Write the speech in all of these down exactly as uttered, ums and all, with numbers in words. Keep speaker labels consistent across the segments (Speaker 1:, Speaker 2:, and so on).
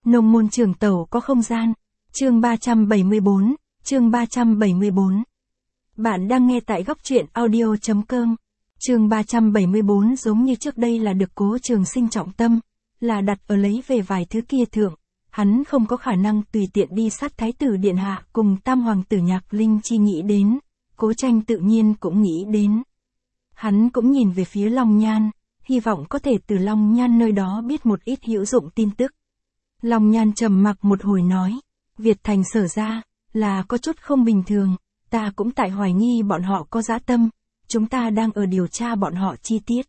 Speaker 1: Nông môn trường tẩu có không gian. Chương ba trăm bảy mươi bốn, chương ba trăm bảy mươi bốn. Bạn đang nghe tại góc truyện audio.com. Chương ba trăm bảy mươi bốn giống như trước đây là được Cố Trường Sinh trọng tâm, là đặt ở lấy về vài thứ kia thượng. Hắn không có khả năng tùy tiện đi sát thái tử điện hạ cùng tam hoàng tử Nhạc Linh Chi nghĩ đến, Cố Tranh tự nhiên cũng nghĩ đến. Hắn cũng nhìn về phía Long Nhan, hy vọng có thể từ Long Nhan nơi đó biết một ít hữu dụng tin tức. Long Nhan trầm mặc một hồi nói, Việt Thành Sở ra, là có chút không bình thường, ta cũng tại hoài nghi bọn họ có dã tâm, chúng ta đang ở điều tra bọn họ chi tiết.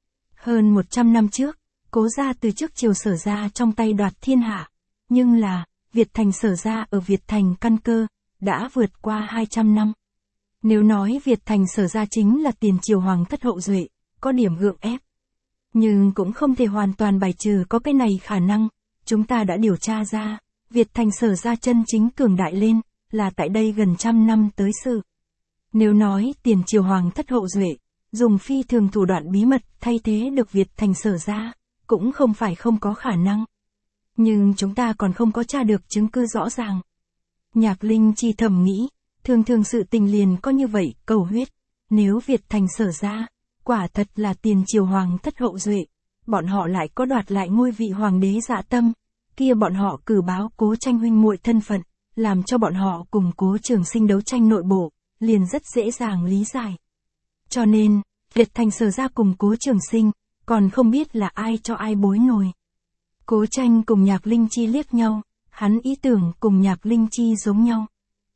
Speaker 1: Hơn một trăm năm trước, Cố gia từ trước triều Sở ra trong tay đoạt thiên hạ, nhưng là, Việt Thành Sở ra ở Việt Thành căn cơ, đã vượt qua hai trăm năm. Nếu nói Việt Thành Sở ra chính là tiền triều hoàng thất hậu duệ, có điểm gượng ép. Nhưng cũng không thể hoàn toàn bài trừ có cái này khả năng, chúng ta đã điều tra ra, Việt Thành Sở ra chân chính cường đại lên, là tại đây gần trăm năm tới sự. Nếu nói tiền triều hoàng thất hậu duệ, dùng phi thường thủ đoạn bí mật thay thế được Việt Thành Sở ra, cũng không phải không có khả năng. Nhưng chúng ta còn không có tra được chứng cứ rõ ràng. Nhạc Linh Chi thầm nghĩ, thường thường sự tình liền có như vậy, cầu huyết. Nếu Việt Thành Sở ra, quả thật là tiền triều hoàng thất hậu duệ, bọn họ lại có đoạt lại ngôi vị hoàng đế dạ tâm, kia bọn họ cử báo Cố Tranh huynh muội thân phận, làm cho bọn họ cùng Cố Trường Sinh đấu tranh nội bộ, liền rất dễ dàng lý giải. Cho nên, Việt Thành Sở ra cùng Cố Trường Sinh, còn không biết là ai cho ai bối nổi. Cố Tranh cùng Nhạc Linh Chi liếc nhau, hắn ý tưởng cùng Nhạc Linh Chi giống nhau.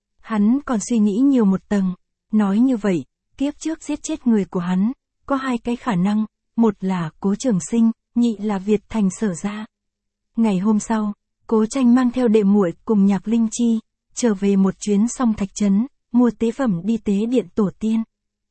Speaker 1: Hắn còn suy nghĩ nhiều một tầng, nói như vậy, kiếp trước giết chết người của hắn, có hai cái khả năng, một là Cố Trường Sinh, nhị là Việt Thành Sở ra. Ngày hôm sau, Cố Tranh mang theo đệ muội cùng Nhạc Linh Chi, trở về một chuyến Song Thạch Trấn, mua tế phẩm đi tế điện tổ tiên.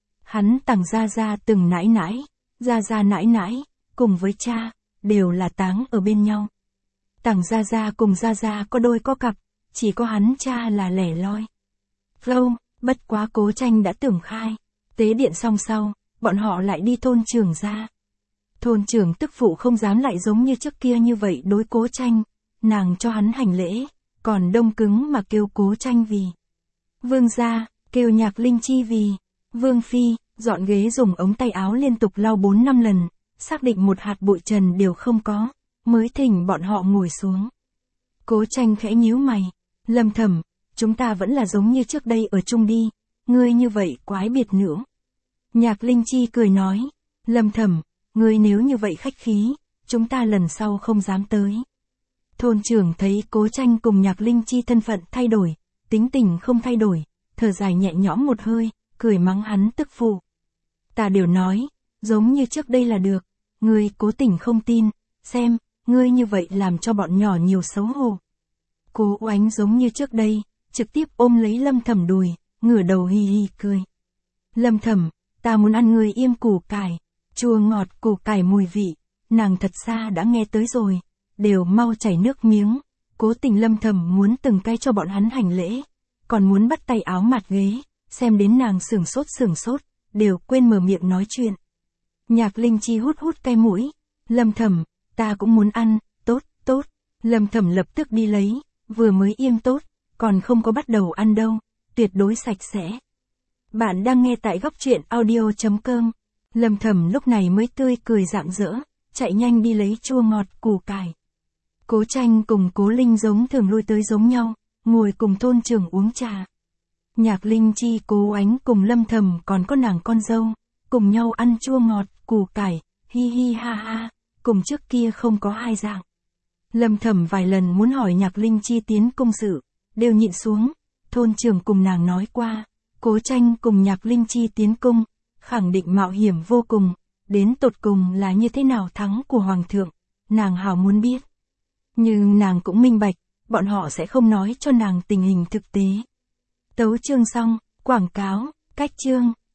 Speaker 1: Hắn tặng gia gia từng nãi nãi, gia gia nãi nãi, cùng với cha, đều là táng ở bên nhau. Tặng gia gia cùng gia gia có đôi có cặp, chỉ có hắn cha là lẻ loi. Lâu, bất quá Cố Tranh đã tưởng khai, tế điện xong sau, bọn họ lại đi thôn trưởng ra. Thôn trưởng tức phụ không dám lại giống như trước kia như vậy đối Cố Tranh, nàng cho hắn hành lễ, còn đông cứng mà kêu Cố Tranh vì vương gia, kêu Nhạc Linh Chi vì vương phi, dọn ghế dùng ống tay áo liên tục lau bốn năm lần, xác định một hạt bụi trần đều không có, mới thỉnh bọn họ ngồi xuống. Cố Tranh khẽ nhíu mày, Lâm Thẩm, chúng ta vẫn là giống như trước đây ở chung đi, ngươi như vậy quái biệt nữa. Nhạc Linh Chi cười nói, Lâm Thẩm, ngươi nếu như vậy khách khí, chúng ta lần sau không dám tới. Thôn trưởng thấy Cố Tranh cùng Nhạc Linh Chi thân phận thay đổi, tính tình không thay đổi, thở dài nhẹ nhõm một hơi, cười mắng hắn tức phụ. Ta đều nói, giống như trước đây là được, ngươi cố tình không tin, xem, ngươi như vậy làm cho bọn nhỏ nhiều xấu hổ. Cố Oánh giống như trước đây, trực tiếp ôm lấy Lâm Thẩm đùi, ngửa đầu hi hi cười. Lâm Thẩm, ta muốn ăn ngươi yêm củ cải, chua ngọt củ cải mùi vị, nàng thật xa đã nghe tới rồi, đều mau chảy nước miếng. Cố tình Lâm Thẩm muốn từng cái cho bọn hắn hành lễ, còn muốn bắt tay áo mặt ghế, xem đến nàng sửng sốt sửng sốt, đều quên mở miệng nói chuyện. Nhạc Linh Chi hút hút cái mũi, Lâm Thẩm, ta cũng muốn ăn, tốt, tốt. Lâm Thẩm lập tức đi lấy, vừa mới yêm tốt, còn không có bắt đầu ăn đâu, tuyệt đối sạch sẽ. Bạn đang nghe tại góc truyện audio.com. Lâm Thẩm lúc này mới tươi cười rạng rỡ, chạy nhanh đi lấy chua ngọt củ cải. Cố Tranh cùng Cố Linh giống thường lui tới giống nhau, ngồi cùng thôn trưởng uống trà. Nhạc Linh Chi Cố Ánh cùng Lâm Thẩm còn có nàng con dâu, cùng nhau ăn chua ngọt củ cải, hi hi ha ha, cùng trước kia không có hai dạng. Lâm Thẩm vài lần muốn hỏi Nhạc Linh Chi tiến cung sự, đều nhịn xuống. Thôn trưởng cùng nàng nói qua, Cố Tranh cùng Nhạc Linh Chi tiến cung, khẳng định mạo hiểm vô cùng, đến tột cùng là như thế nào thắng của Hoàng thượng, nàng hào muốn biết. Nhưng nàng cũng minh bạch, bọn họ sẽ không nói cho nàng tình hình thực tế. Tấu chương xong, quảng cáo, cách chương.